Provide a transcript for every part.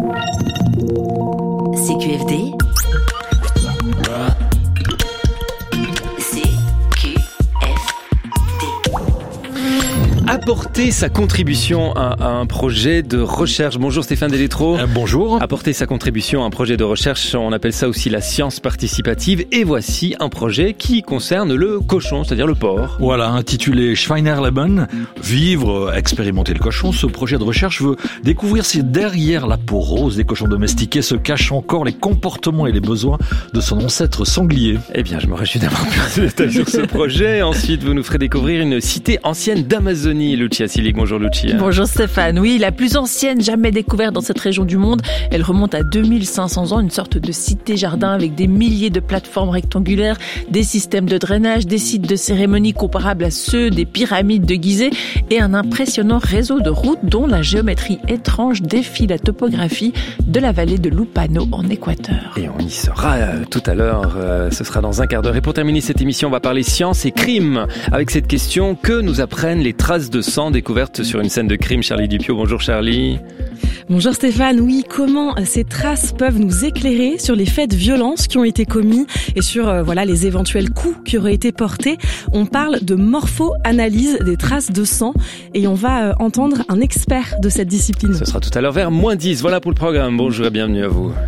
CQFD. Apporter sa contribution à un projet de recherche. Bonjour Stéphane Delétro. Bonjour. Apporter sa contribution à un projet de recherche, on appelle ça aussi la science participative. Et voici un projet qui concerne le cochon, c'est-à-dire le porc. Voilà, intitulé Schweinerleben, vivre, expérimenter le cochon. Ce projet de recherche veut découvrir si derrière la peau rose des cochons domestiqués se cachent encore les comportements et les besoins de son ancêtre sanglier. Eh bien, je me réjouis d'avoir plus de détails sur ce projet. Ensuite, vous nous ferez découvrir une cité ancienne d'Amazonie. Lucia Silic, bonjour Lucia. Bonjour Stéphane. Oui, la plus ancienne jamais découverte dans cette région du monde. Elle remonte à 2500 ans, une sorte de cité-jardin avec des milliers de plateformes rectangulaires, des systèmes de drainage, des sites de cérémonie comparables à ceux des pyramides de Gizeh et un impressionnant réseau de routes dont la géométrie étrange défie la topographie de la vallée de Lupano en Équateur. Et on y sera tout à l'heure, ce sera dans un quart d'heure. Et pour terminer cette émission, on va parler science et crime avec cette question: que nous apprennent les traces de sang découverte sur une scène de crime? Charlie Dupio, bonjour Charlie. Bonjour Stéphane, oui, comment ces traces peuvent nous éclairer sur les faits de violence qui ont été commis et sur les éventuels coups qui auraient été portés. On parle de morpho-analyse des traces de sang et on va entendre un expert de cette discipline. Ce sera tout à l'heure vers -10, voilà pour le programme. Bonjour et bienvenue à vous.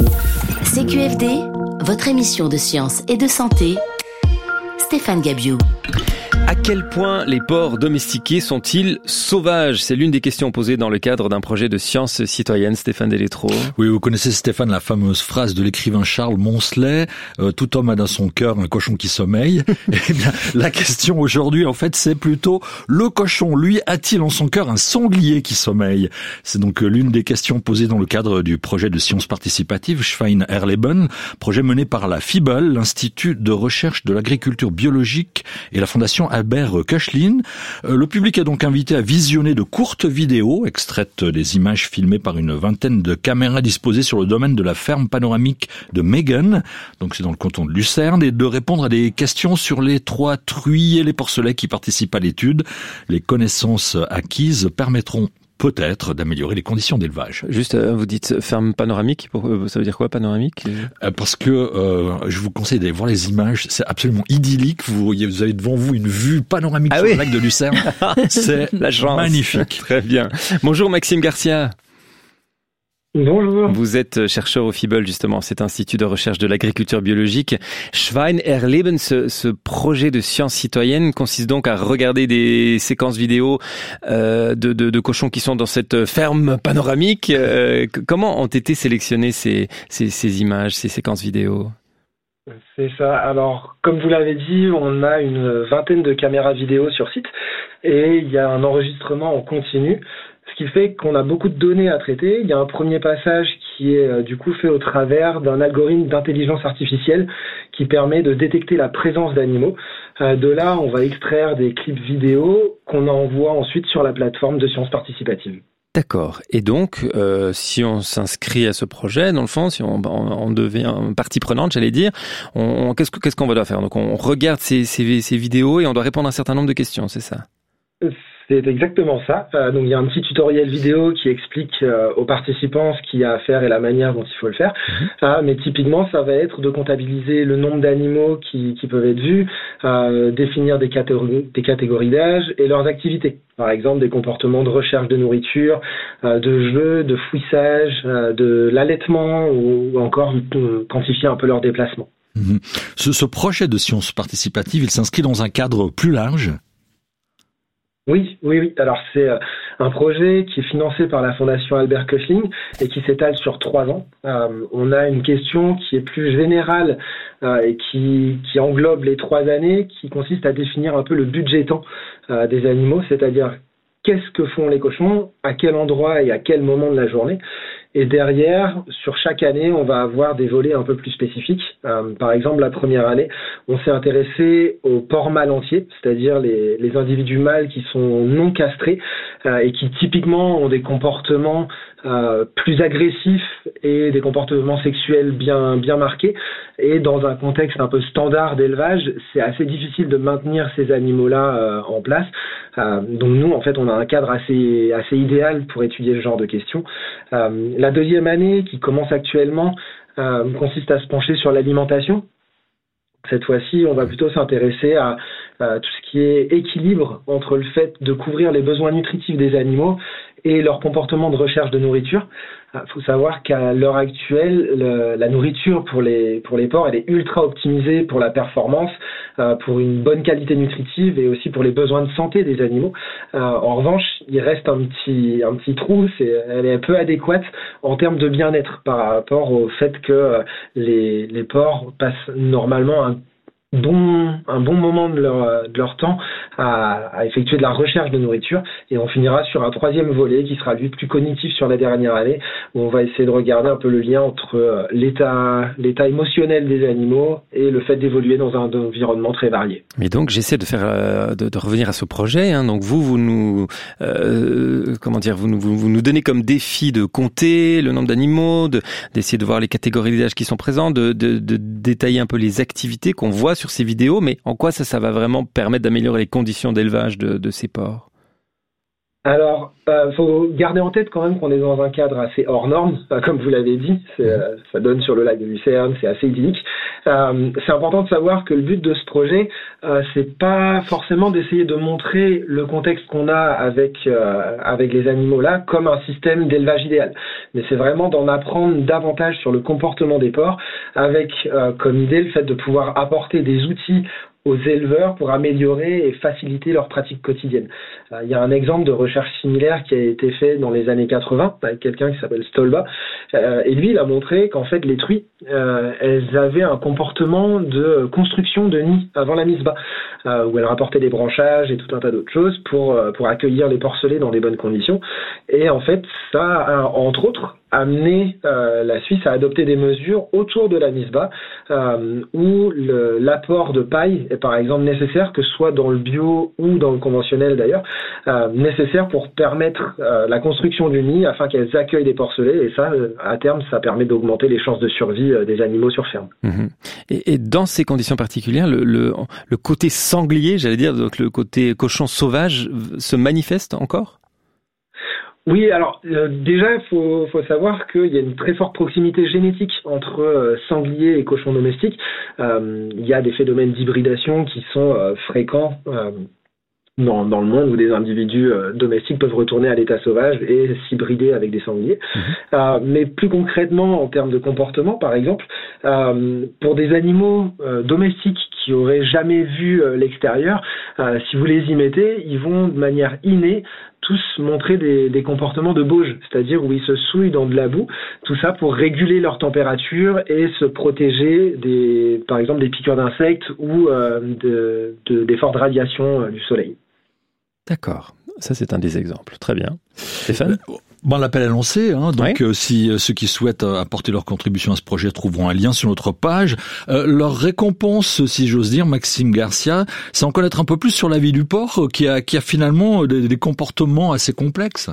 CQFD, votre émission de science et de santé. Stéphane Gabiou. À quel point les porcs domestiqués sont-ils sauvages? C'est l'une des questions posées dans le cadre d'un projet de science citoyenne. Stéphane Delétro. Oui, vous connaissez Stéphane la fameuse phrase de l'écrivain Charles Monselet, tout homme a dans son cœur un cochon qui sommeille. Eh bien, la question aujourd'hui, en fait, c'est plutôt: le cochon, lui, a-t-il en son cœur un sanglier qui sommeille? C'est donc l'une des questions posées dans le cadre du projet de science participative Schweinerleben, projet mené par la FIBEL, l'Institut de recherche de l'agriculture biologique, et la Fondation Albert Koechlin. Le public est donc invité à visionner de courtes vidéos extraites des images filmées par une vingtaine de caméras disposées sur le domaine de la ferme panoramique de Megen, donc c'est dans le canton de Lucerne, et de répondre à des questions sur les 3 truies et les porcelets qui participent à l'étude. Les connaissances acquises permettront peut-être d'améliorer les conditions d'élevage. Juste, vous dites ferme panoramique, ça veut dire quoi panoramique? Parce que je vous conseille d'aller voir les images, c'est absolument idyllique. Vous avez devant vous une vue panoramique sur le lac de Lucerne. C'est la chance. Magnifique. Très bien. Bonjour Maxime Garcia. Bonjour. Vous êtes chercheur au FIBEL, justement, cet institut de recherche de l'agriculture biologique. Schweinerleben, ce projet de science citoyenne consiste donc à regarder des séquences vidéo de cochons qui sont dans cette ferme panoramique. Comment ont été sélectionnées ces images, ces séquences vidéo? C'est ça. Alors, comme vous l'avez dit, on a une vingtaine de caméras vidéo sur site et il y a un enregistrement en continu. Ce qui fait qu'on a beaucoup de données à traiter. Il y a un premier passage qui est du coup fait au travers d'un algorithme d'intelligence artificielle qui permet de détecter la présence d'animaux. De là, on va extraire des clips vidéo qu'on envoie ensuite sur la plateforme de sciences participatives. D'accord. Et donc, si on s'inscrit à ce projet, dans le fond, si on devient partie prenante, j'allais dire, qu'est-ce qu'on va faire? Donc, on regarde ces vidéos et on doit répondre à un certain nombre de questions, c'est ça? C'est exactement ça. Donc il y a un petit tutoriel vidéo qui explique aux participants ce qu'il y a à faire et la manière dont il faut le faire. Mais typiquement, ça va être de comptabiliser le nombre d'animaux qui peuvent être vus, définir des catégories d'âge et leurs activités. Par exemple, des comportements de recherche de nourriture, de jeu, de fouissage, de l'allaitement ou encore quantifier un peu leurs déplacements. Ce projet de science participative, il s'inscrit dans un cadre plus large? Oui. Alors c'est un projet qui est financé par la Fondation Albert Koechlin et qui s'étale sur 3 ans. On a une question qui est plus générale et qui englobe les 3 années, qui consiste à définir un peu le budget temps des animaux, c'est-à-dire qu'est-ce que font les cochons, à quel endroit et à quel moment de la journée. Et derrière, sur chaque année, on va avoir des volets un peu plus spécifiques. Par exemple, la première année, on s'est intéressé aux porcs mâles entiers, c'est-à-dire les individus mâles qui sont non castrés et qui typiquement ont des comportements plus agressifs et des comportements sexuels bien marqués. Et dans un contexte un peu standard d'élevage, c'est assez difficile de maintenir ces animaux-là en place. Donc nous, en fait, on a un cadre assez idéal pour étudier ce genre de questions. La deuxième année, qui commence actuellement, consiste à se pencher sur l'alimentation. Cette fois-ci, on va plutôt s'intéresser à tout ce qui est équilibre entre le fait de couvrir les besoins nutritifs des animaux et leur comportement de recherche de nourriture. Il faut savoir qu'à l'heure actuelle, la nourriture pour les porcs, elle est ultra optimisée pour la performance, pour une bonne qualité nutritive et aussi pour les besoins de santé des animaux. En revanche, il reste un petit trou, elle est un peu adéquate en termes de bien-être par rapport au fait que les porcs passent normalement un bon moment de leur temps à effectuer de la recherche de nourriture, et on finira sur un troisième volet qui sera lui plus cognitif sur la dernière année, où on va essayer de regarder un peu le lien entre l'état émotionnel des animaux et le fait d'évoluer dans un environnement très varié. Mais donc j'essaie de revenir à ce projet, hein. Donc vous nous vous nous donnez comme défi de compter le nombre d'animaux, d'essayer de voir les catégories d'âge qui sont présents, de détailler un peu les activités qu'on voit sur ces vidéos, mais en quoi ça va vraiment permettre d'améliorer les conditions d'élevage de ces porcs? Alors, faut garder en tête quand même qu'on est dans un cadre assez hors norme, comme vous l'avez dit, ça donne sur le lac de Lucerne, c'est assez idyllique. C'est important de savoir que le but de ce projet, c'est pas forcément d'essayer de montrer le contexte qu'on a avec les animaux là comme un système d'élevage idéal, mais c'est vraiment d'en apprendre davantage sur le comportement des porcs, avec comme idée le fait de pouvoir apporter des outils aux éleveurs pour améliorer et faciliter leurs pratiques quotidiennes. Il y a un exemple de recherche similaire qui a été fait dans les années 80 avec quelqu'un qui s'appelle Stolba, et lui il a montré qu'en fait les truies elles avaient un comportement de construction de nids avant la mise bas, où elles rapportaient des branchages et tout un tas d'autres choses pour accueillir les porcelets dans des bonnes conditions, et en fait ça a entre autres amené la Suisse à adopter des mesures autour de la mise bas, où l'apport de paille est par exemple nécessaire, que ce soit dans le bio ou dans le conventionnel d'ailleurs, nécessaire pour permettre la construction du nid afin qu'elles accueillent des porcelets, et ça, à terme, ça permet d'augmenter les chances de survie des animaux sur ferme. Mmh. Et dans ces conditions particulières, le côté sanglier, j'allais dire, donc le côté cochon sauvage, se manifeste encore ? Oui, alors déjà, il faut savoir qu'il y a une très forte proximité génétique entre sanglier et cochon domestique. Il y a des phénomènes d'hybridation qui sont fréquents dans le monde, où des individus domestiques peuvent retourner à l'état sauvage et s'hybrider avec des sangliers. Mais plus concrètement, en termes de comportement, par exemple, pour des animaux domestiques qui auraient jamais vu l'extérieur, si vous les y mettez, ils vont de manière innée tous montrer des comportements de bauge, c'est-à-dire où ils se souillent dans de la boue, tout ça pour réguler leur température et se protéger par exemple des piqûres d'insectes ou des fortes radiations du soleil. D'accord, ça c'est un des exemples. Très bien. Stéphane ? Bon, l'appel est lancé, hein, donc oui. Si ceux qui souhaitent apporter leur contribution à ce projet trouveront un lien sur notre page. Leur récompense, si j'ose dire, Maxime Garcia, c'est en connaître un peu plus sur la vie du porc qui a finalement des comportements assez complexes.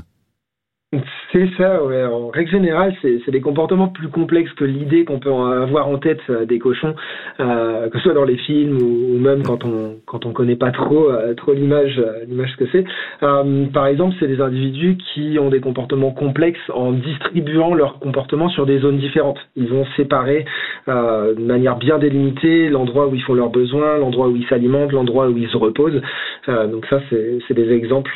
C'est ça, ouais. En règle générale, c'est des comportements plus complexes que l'idée qu'on peut avoir en tête des cochons, que ce soit dans les films ou même quand on connaît pas trop l'image que c'est. Par exemple, c'est des individus qui ont des comportements complexes en distribuant leurs comportements sur des zones différentes. Ils vont séparer de manière bien délimitée l'endroit où ils font leurs besoins, l'endroit où ils s'alimentent, l'endroit où ils se reposent. Donc ça, c'est des exemples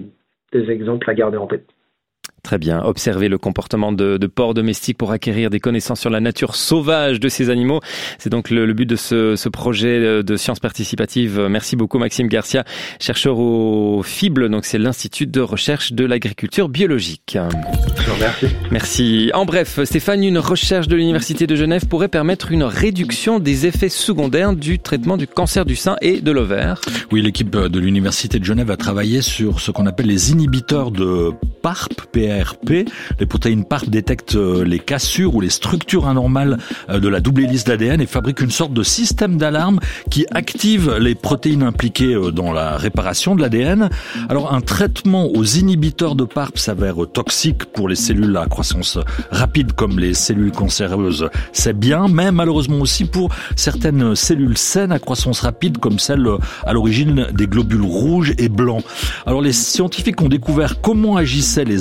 à garder en tête. Très bien. Observer le comportement de porcs domestiques pour acquérir des connaissances sur la nature sauvage de ces animaux. C'est donc le but de ce projet de sciences participatives. Merci beaucoup Maxime Garcia, chercheur au FIBL, donc c'est l'Institut de recherche de l'agriculture biologique. Merci. Merci. En bref, Stéphane, une recherche de l'Université de Genève pourrait permettre une réduction des effets secondaires du traitement du cancer du sein et de l'ovaire. Oui, l'équipe de l'Université de Genève a travaillé sur ce qu'on appelle les inhibiteurs de PARP, PARP. Les protéines PARP détectent les cassures ou les structures anormales de la double hélice d'ADN et fabriquent une sorte de système d'alarme qui active les protéines impliquées dans la réparation de l'ADN. Alors, un traitement aux inhibiteurs de PARP s'avère toxique pour les cellules à croissance rapide comme les cellules cancéreuses. C'est bien, mais malheureusement aussi pour certaines cellules saines à croissance rapide comme celles à l'origine des globules rouges et blancs. Alors, les scientifiques ont découvert comment agissaient les antipARP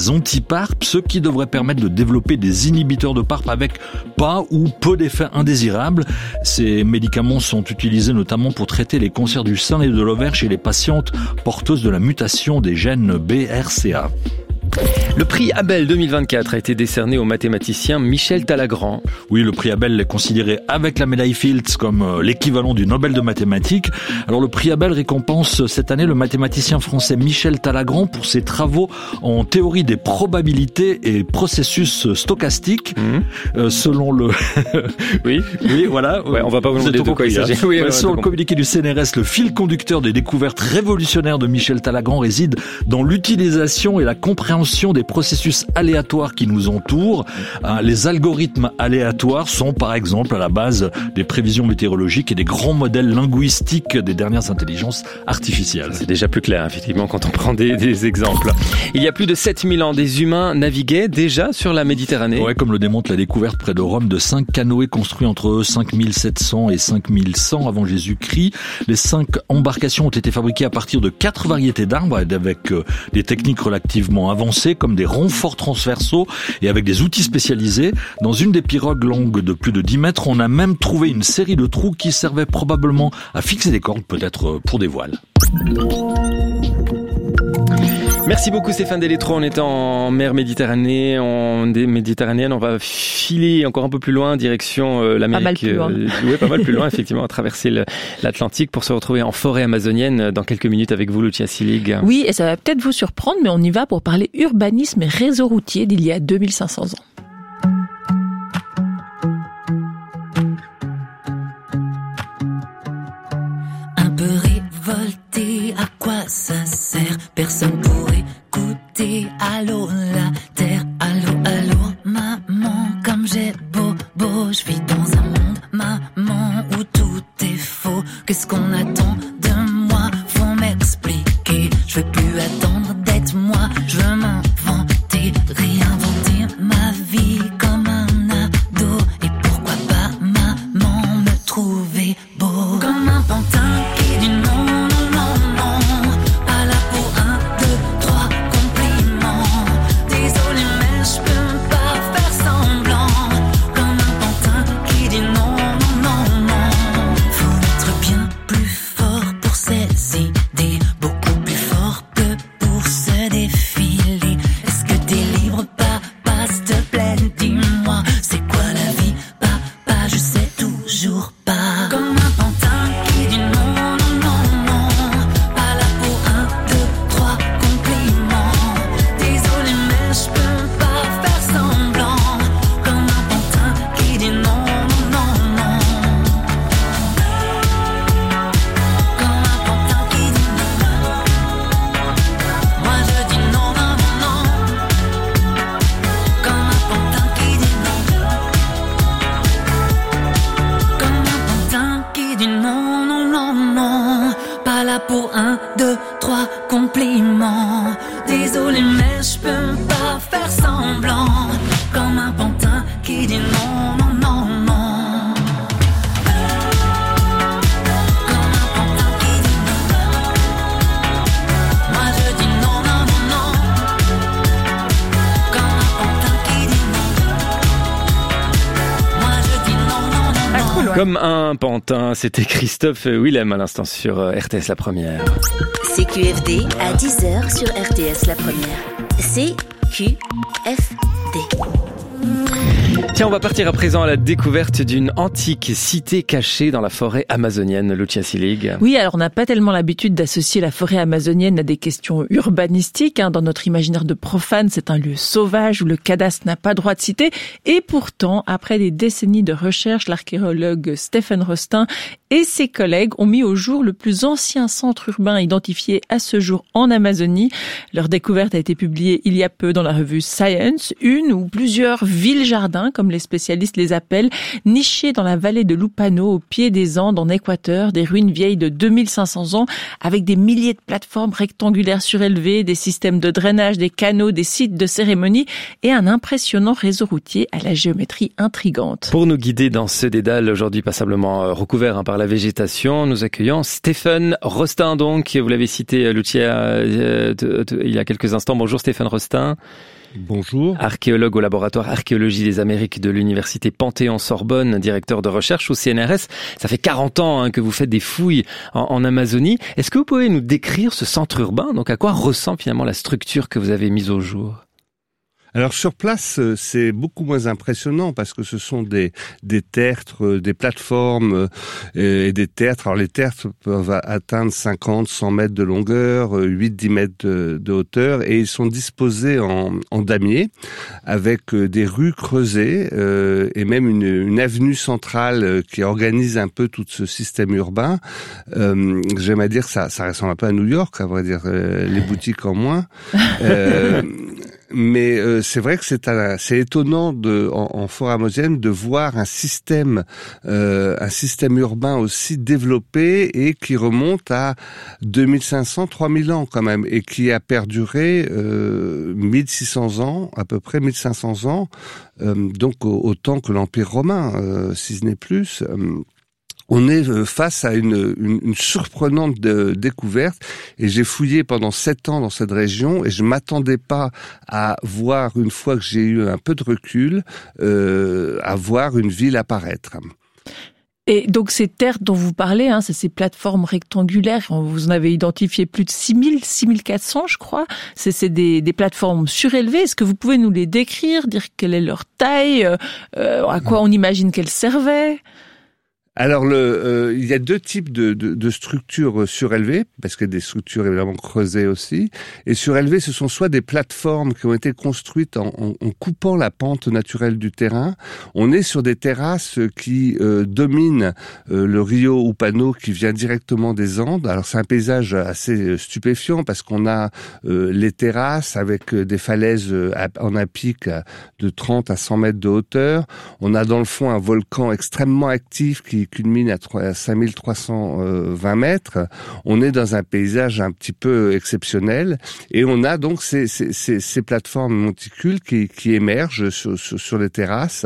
anti-PARP, ce qui devrait permettre de développer des inhibiteurs de PARP avec pas ou peu d'effets indésirables. Ces médicaments sont utilisés notamment pour traiter les cancers du sein et de l'ovaire chez les patientes porteuses de la mutation des gènes BRCA. Le prix Abel 2024 a été décerné au mathématicien Michel Talagrand. Oui, le prix Abel est considéré avec la médaille Fields comme l'équivalent du Nobel de mathématiques. Alors le prix Abel récompense cette année le mathématicien français Michel Talagrand pour ses travaux en théorie des probabilités et processus stochastiques. Selon le... oui, voilà. Ouais, on va pas vous demander de quoi il s'agit. Selon le communiqué du CNRS, le fil conducteur des découvertes révolutionnaires de Michel Talagrand réside dans l'utilisation et la compréhension des processus aléatoires qui nous entourent. Les algorithmes aléatoires sont par exemple à la base des prévisions météorologiques et des grands modèles linguistiques des dernières intelligences artificielles. C'est déjà plus clair, effectivement, quand on prend des exemples. Il y a plus de 7000 ans, des humains naviguaient déjà sur la Méditerranée. Ouais, comme le démontre la découverte près de Rome de 5 canoës construits entre 5700 et 5100 avant Jésus-Christ. Les 5 embarcations ont été fabriquées à partir de 4 variétés d'arbres avec des techniques relativement avancées comme des renforts transversaux et avec des outils spécialisés. Dans une des pirogues longues de plus de 10 mètres, on a même trouvé une série de trous qui servaient probablement à fixer des cordes, peut-être pour des voiles. Merci beaucoup Stéphane Delétro. On est en mer Méditerranée, méditerranéenne. On va filer encore un peu plus loin, direction l'Amérique. Pas mal plus loin. Oui, pas mal plus loin, effectivement, à traverser l'Atlantique pour se retrouver en forêt amazonienne dans quelques minutes avec vous, Lucia Silig. Oui, et ça va peut-être vous surprendre, mais on y va pour parler urbanisme et réseau routier d'il y a 2500 ans. Un peu révolté, à quoi ça sert? Personne pour écouter. Allô la terre, allô maman, comme j'ai beau, je vis dans un monde, maman, où tout est faux. Qu'est-ce qu'on attend de moi? Faut m'expliquer. Je veux plus attendre d'être moi. Je veux m'inventer, réinventer ma vie comme un ado. Et pourquoi pas maman me trouver beau comme un pantin qui dit non, non, non, non. Pas là pour 1, 2, 3 compliments. Désolé mais je peux pas faire semblant. Comme un pantin qui dit non, non, non, non. Faut être bien plus fort pour ses idées, beaucoup plus fort que pour se défiler. Est-ce que t'es libre, papa, s'il te plaît, dis-moi, c'est quoi la vie, papa, je sais toujours pas. Comme un pantin qui dit non, non, non, non. Pas là pour 1, 2, 3 compliments. Désolé mais je peux pas faire semblant. Comme un pantin qui dit non, non, non, non. Comme un pantin qui dit non. Moi je dis non, non, non, non. Comme un pantin qui dit non. Comme un pantin qui dit non, non, non, non. Pas là pour 1, 2, 3 compliments. Désolé mais je peux pas faire semblant. Comme un pantin qui dit non, non, non, non. Comme un pantin qui dit non. Moi je dis non, non, non, non. Comme un pantin qui dit non. Moi je dis non, non, non, non. Comme un pantin, c'était Christophe Willem à l'instant sur RTS La Première. CQFD à 10h sur RTS La Première. CQFD. Tiens, on va partir à présent à la découverte d'une antique cité cachée dans la forêt amazonienne, Lucia Silig. Oui, alors on n'a pas tellement l'habitude d'associer la forêt amazonienne à des questions urbanistiques. Dans notre imaginaire de profane, c'est un lieu sauvage où le cadastre n'a pas droit de cité. Et pourtant, après des décennies de recherche, l'archéologue Stephen Rostin et ses collègues ont mis au jour le plus ancien centre urbain identifié à ce jour en Amazonie. Leur découverte a été publiée il y a peu dans la revue Science, une ou plusieurs villes-jardins, comme les spécialistes les appellent, nichées dans la vallée de Lupano, au pied des Andes, en Équateur, des ruines vieilles de 2500 ans, avec des milliers de plateformes rectangulaires surélevées, des systèmes de drainage, des canaux, des sites de cérémonie et un impressionnant réseau routier à la géométrie intrigante. Pour nous guider dans ce dédale, aujourd'hui passablement recouvert par la végétation, nous accueillons Stephen Rostin, donc, vous l'avez cité, Lucia, il y a quelques instants. Bonjour Stephen Rostin. Bonjour. Archéologue au laboratoire Archéologie des Amériques de l'Université Panthéon-Sorbonne, directeur de recherche au CNRS. Ça fait 40 ans que vous faites des fouilles en Amazonie. Est-ce que vous pouvez nous décrire ce centre urbain? Donc à quoi ressemble finalement la structure que vous avez mise au jour? Alors sur place, c'est beaucoup moins impressionnant parce que ce sont des tertres, des plateformes et des tertres. Alors les tertres peuvent atteindre 50, 100 mètres de longueur, 8-10 mètres de hauteur et ils sont disposés en damier avec des rues creusées et même une avenue centrale qui organise un peu tout ce système urbain. J'aime à dire que ça ressemble un peu à New York, à vrai dire, les boutiques en moins. Mais c'est vrai que c'est étonnant en Forêt-Amazonienne de voir un système urbain aussi développé et qui remonte à 2500, 3000 ans quand même et qui a perduré 1600 ans, à peu près 1500 ans, donc autant que l'Empire romain, si ce n'est plus. On est face à une surprenante découverte et j'ai fouillé pendant 7 ans dans cette région et je m'attendais pas à voir, une fois que j'ai eu un peu de recul, à voir une ville apparaître. Et donc ces terres dont vous parlez, c'est ces plateformes rectangulaires, vous en avez identifié plus de 6400 je crois, c'est des plateformes surélevées. Est-ce que vous pouvez nous les décrire, dire quelle est leur taille, à quoi on imagine qu'elles servaient ? Alors il y a 2 types de structures surélevées, parce qu'il y a des structures évidemment creusées aussi. Et surélevées, ce sont soit des plateformes qui ont été construites en coupant la pente naturelle du terrain. On est sur des terrasses qui dominent le Rio Upano qui vient directement des Andes. Alors c'est un paysage assez stupéfiant parce qu'on a les terrasses avec des falaises en un pic de 30 à 100 mètres de hauteur. On a dans le fond un volcan extrêmement actif qui culmine à 5320 mètres. On est dans un paysage un petit peu exceptionnel et on a donc ces plateformes monticules qui émergent sur les terrasses.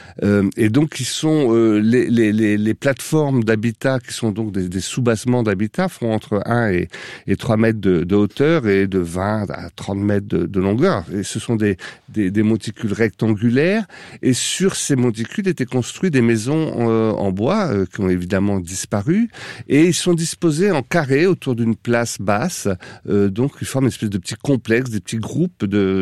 Et donc qui sont les plateformes d'habitat qui sont donc des sous-bassements d'habitat font entre 1 et 3 mètres de hauteur et de 20 à 30 mètres de longueur. Et ce sont des monticules rectangulaires et sur ces monticules étaient construites des maisons en bois qui ont évidemment disparu et ils sont disposés en carré autour d'une place basse. Donc ils forment une espèce de petits complexes, des petits groupes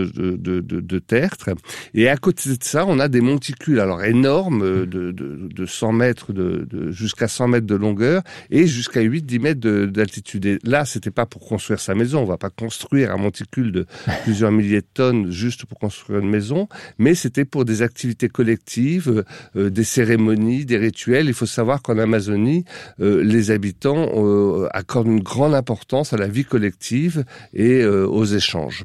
de tertres. Et à côté de ça, on a des monticules alors énormes de 100 mètres jusqu'à 100 mètres de longueur et jusqu'à 8-10 mètres d'altitude. Et là, c'était pas pour construire sa maison. On va pas construire un monticule de plusieurs milliers de tonnes juste pour construire une maison, mais c'était pour des activités collectives, des cérémonies, des rituels. Il faut savoir qu'en Amazonie, les habitants accordent une grande importance à la vie collective et aux échanges.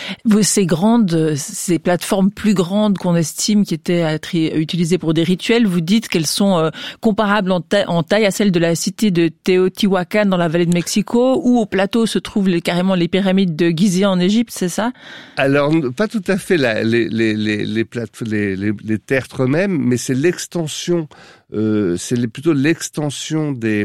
Ces plateformes plus grandes qu'on estime qui étaient utilisées pour des rituels, vous dites qu'elles sont comparables en taille à celles de la cité de Teotihuacan dans la vallée de Mexico, ou au plateau se trouvent carrément les pyramides de Gizeh en Égypte, c'est ça? Alors, pas tout à fait les tertres eux-mêmes, mais c'est l'extension, plutôt l'extension des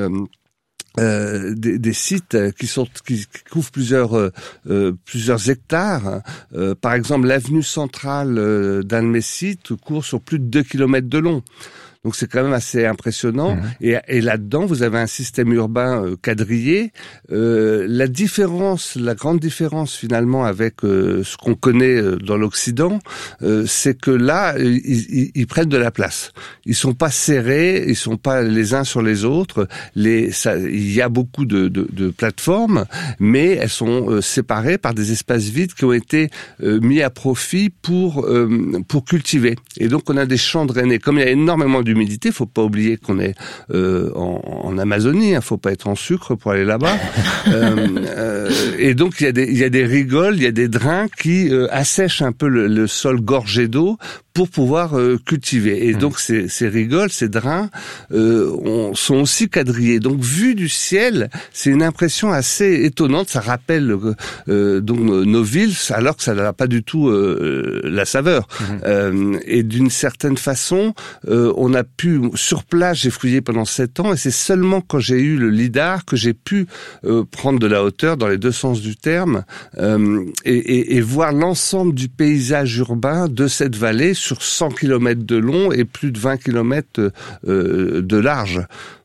sites qui couvrent plusieurs hectares. Par exemple, l'avenue centrale d'un de mes sites court sur plus de 2 kilomètres de long. Donc c'est quand même assez impressionnant. Et là-dedans, vous avez un système urbain quadrillé. La grande différence finalement avec ce qu'on connaît dans l'Occident, c'est que là, ils prennent de la place. Ils sont pas serrés, ils sont pas les uns sur les autres. Il y a beaucoup de plateformes, mais elles sont séparées par des espaces vides qui ont été mis à profit pour cultiver. Et donc on a des champs drainés. Comme il y a énormément d'humidité, faut pas oublier qu'on est en Amazonie, faut pas être en sucre pour aller là-bas. Et donc il y a des rigoles, il y a des drains qui assèchent un peu le sol gorgé d'eau pour pouvoir cultiver. Et donc ces rigoles, ces drains sont aussi quadrillés. Donc vu du ciel, c'est une impression assez étonnante. Ça rappelle donc nos villes, alors que ça n'a pas du tout la saveur. Et d'une certaine façon, on a pu sur place, j'ai fouillé pendant 7 ans, et c'est seulement quand j'ai eu le lidar que j'ai pu prendre de la hauteur dans les deux sens du terme et voir l'ensemble du paysage urbain de cette vallée sur 100 km de long et plus de 20 km de large.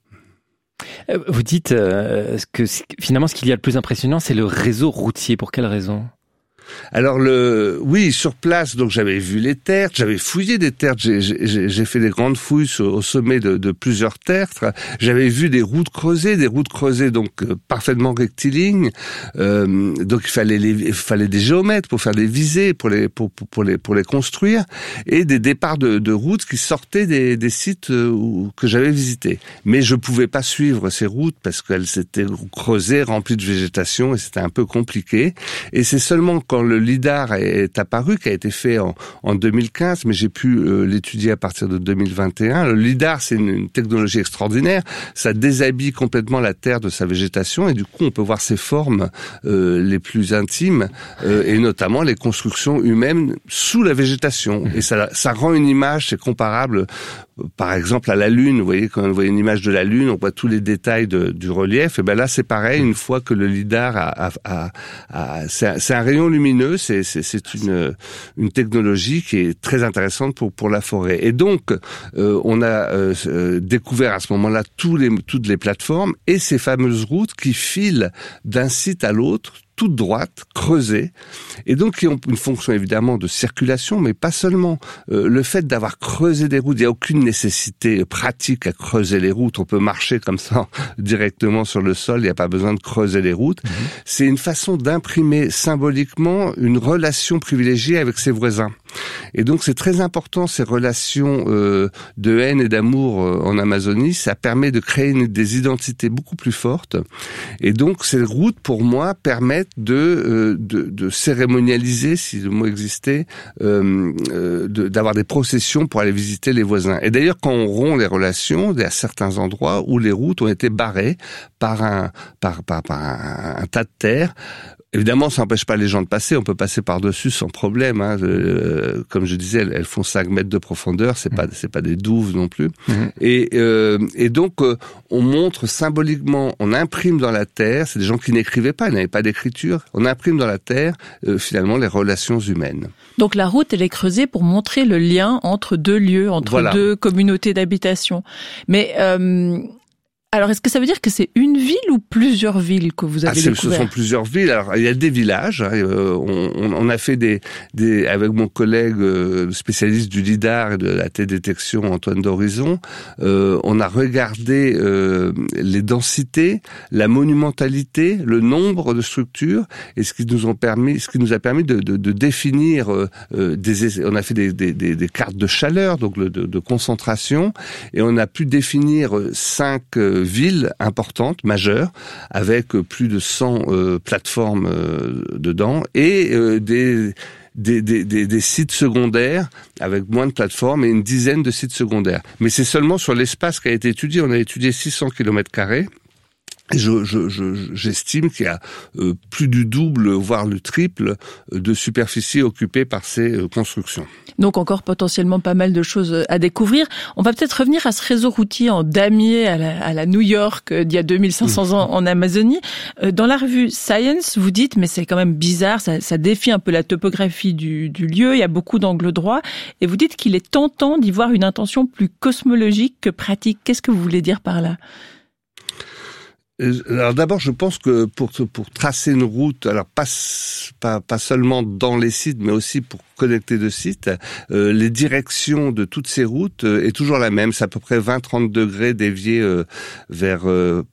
Vous dites que finalement ce qu'il y a le plus impressionnant, c'est le réseau routier. Pour quelle raison ? Alors oui, sur place, donc j'avais vu les tertres, j'avais fouillé des tertres, j'ai fait des grandes fouilles au sommet de plusieurs tertres. J'avais vu des routes creusées donc parfaitement rectilignes. Donc il fallait des géomètres pour faire des visées, pour les construire, et des départs de routes qui sortaient des sites que j'avais visités. Mais je pouvais pas suivre ces routes parce qu'elles s'étaient creusées, remplies de végétation, et c'était un peu compliqué. Et c'est seulement quand le lidar est apparu, qui a été fait en 2015, mais j'ai pu l'étudier à partir de 2021. Le lidar, c'est une technologie extraordinaire. Ça déshabille complètement la terre de sa végétation, et du coup, on peut voir ses formes les plus intimes, et notamment les constructions humaines sous la végétation. Et ça rend une image, c'est comparable, par exemple, à la Lune. Vous voyez, quand on voit une image de la Lune, on voit tous les détails du relief. Et ben là, c'est pareil. Une fois que le lidar c'est un rayon lumineux, c'est une technologie qui est très intéressante pour la forêt. Et donc, on a découvert à ce moment-là toutes les plateformes et ces fameuses routes qui filent d'un site à l'autre, toute droite, creusée, et donc qui ont une fonction évidemment de circulation, mais pas seulement. Le fait d'avoir creusé des routes, il n'y a aucune nécessité pratique à creuser les routes. On peut marcher comme ça directement sur le sol, il n'y a pas besoin de creuser les routes. C'est une façon d'imprimer symboliquement une relation privilégiée avec ses voisins. Et donc c'est très important, ces relations de haine et d'amour en Amazonie. Ça permet de créer des identités beaucoup plus fortes. Et donc ces routes, pour moi, permettent de cérémonialiser, si le mot existait, d'avoir des processions pour aller visiter les voisins. Et d'ailleurs, quand on rompt les relations, il y a certains endroits où les routes ont été barrées par un tas de terre. Évidemment, ça n'empêche pas les gens de passer. On peut passer par-dessus sans problème. Comme je disais, elles font 5 mètres de profondeur. C'est pas des douves non plus. Et donc, on montre symboliquement, on imprime dans la terre. C'est des gens qui n'écrivaient pas, ils n'avaient pas d'écriture. On imprime dans la terre, finalement, les relations humaines. Donc la route, elle est creusée pour montrer le lien entre deux lieux, entre deux communautés d'habitation. Mais alors, est-ce que ça veut dire que c'est une ville ou plusieurs villes que vous avez découvert ? Ce sont plusieurs villes. Alors, il y a des villages. On a fait avec mon collègue spécialiste du lidar et de la télédétection, Antoine d'Horizon, on a regardé les densités, la monumentalité, le nombre de structures, et ce qui nous a permis de définir on a fait des cartes de chaleur, donc de concentration, et on a pu définir 5 villes importantes, majeures, avec plus de 100 plateformes dedans, et des sites secondaires avec moins de plateformes et une dizaine de sites secondaires. Mais c'est seulement sur l'espace qui a été étudié. On a étudié 600 km². J'estime qu'il y a plus du double, voire le triple de superficie occupée par ces constructions. Donc encore potentiellement pas mal de choses à découvrir. On va peut-être revenir à ce réseau routier en damier à la New York d'il y a 2500 ans en Amazonie. Dans la revue Science, vous dites, mais c'est quand même bizarre, ça défie un peu la topographie du lieu, il y a beaucoup d'angles droits, et vous dites qu'il est tentant d'y voir une intention plus cosmologique que pratique. Qu'est-ce que vous voulez dire par là ? Alors d'abord, je pense que pour tracer une route, alors pas seulement dans les sites, mais aussi pour connecter deux sites, les directions de toutes ces routes est toujours la même. C'est à peu près 20-30 degrés déviés vers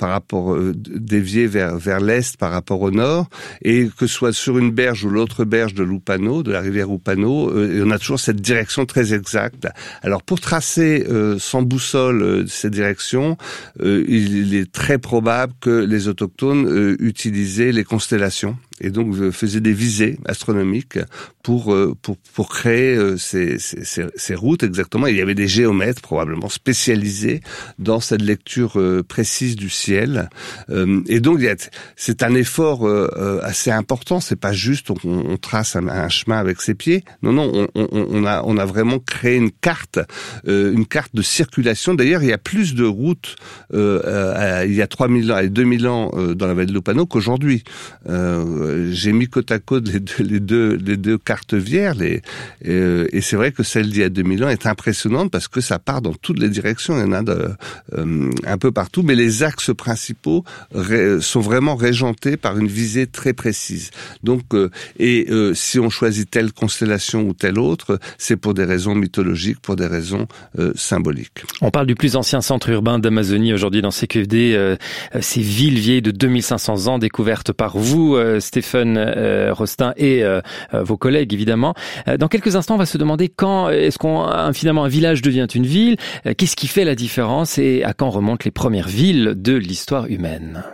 l'est par rapport au nord, et que ce soit sur une berge ou l'autre berge de l'Upano, de la rivière Upano, on a toujours cette direction très exacte. Alors pour tracer sans boussole ces directions, il est très probable que les autochtones utilisaient les constellations et donc faisait des visées astronomiques pour créer ces routes exactement. Il y avait des géomètres probablement spécialisés dans cette lecture précise du ciel, et donc c'est un effort assez important. C'est pas juste on trace un chemin avec ses pieds. Non, on a vraiment créé une carte de circulation. D'ailleurs, il y a plus de routes il y a 3000 ans et 2000 ans dans la vallée de Lopano qu'aujourd'hui. J'ai mis côte à côte les deux cartes vierges, et c'est vrai que celle d'il y a 2000 ans est impressionnante parce que ça part dans toutes les directions. Il y en a un peu partout, mais les axes principaux sont vraiment régentés par une visée très précise. Donc, si on choisit telle constellation ou telle autre, c'est pour des raisons mythologiques, pour des raisons symboliques. On parle du plus ancien centre urbain d'Amazonie aujourd'hui dans CQFD, ces villes vieilles de 2500 ans découvertes par vous, Stéphane Rostin, et vos collègues évidemment. Dans quelques instants, on va se demander quand est-ce finalement un village devient une ville, qu'est-ce qui fait la différence et à quand remontent les premières villes de l'histoire humaine.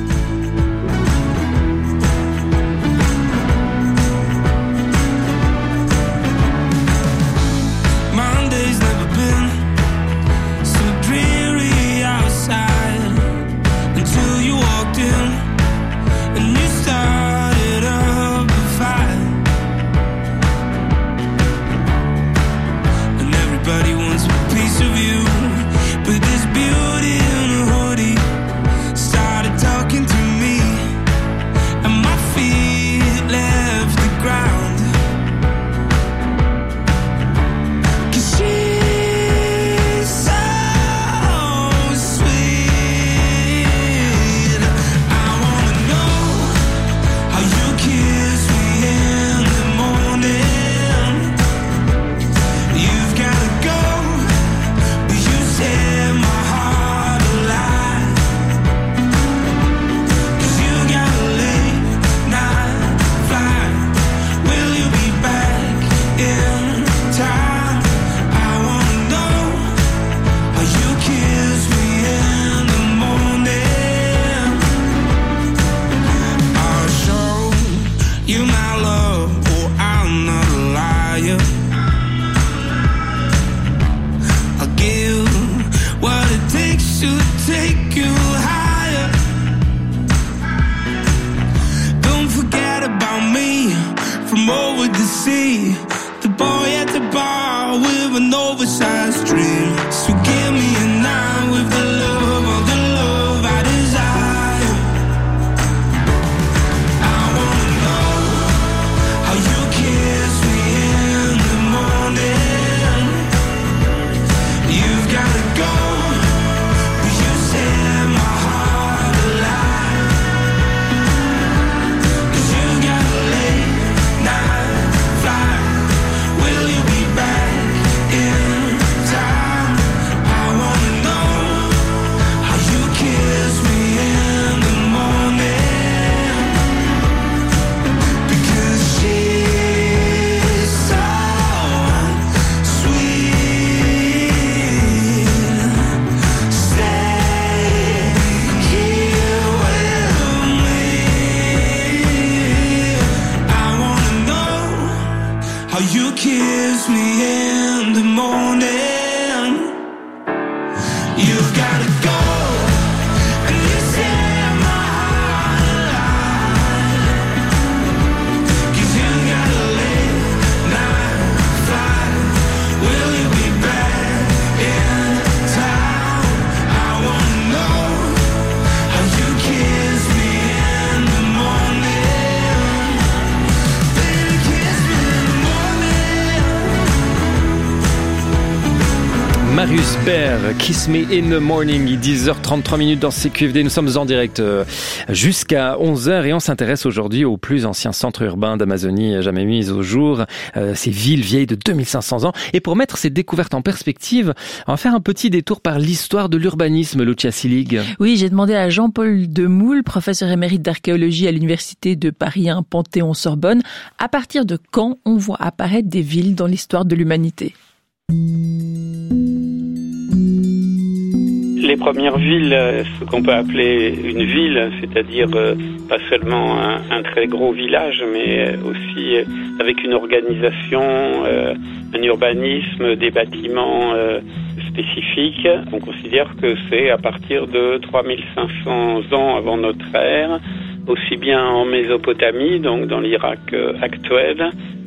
Marius Baer, Kiss Me in the Morning, 10h33 dans CQFD. Nous sommes en direct jusqu'à 11h et on s'intéresse aujourd'hui au plus ancien centre urbain d'Amazonie jamais mis au jour, ces villes vieilles de 2500 ans. Et pour mettre ces découvertes en perspective, on va faire un petit détour par l'histoire de l'urbanisme, Lucia Silig. Oui, j'ai demandé à Jean-Paul Demoule, professeur émérite d'archéologie à l'université de Paris 1 Panthéon-Sorbonne, à partir de quand on voit apparaître des villes dans l'histoire de l'humanité. les premières villes, ce qu'on peut appeler une ville, c'est-à-dire pas seulement un très gros village, mais aussi avec une organisation, un urbanisme, des bâtiments spécifiques. On considère que c'est à partir de 3500 ans avant notre ère, aussi bien en Mésopotamie, donc dans l'Irak actuel,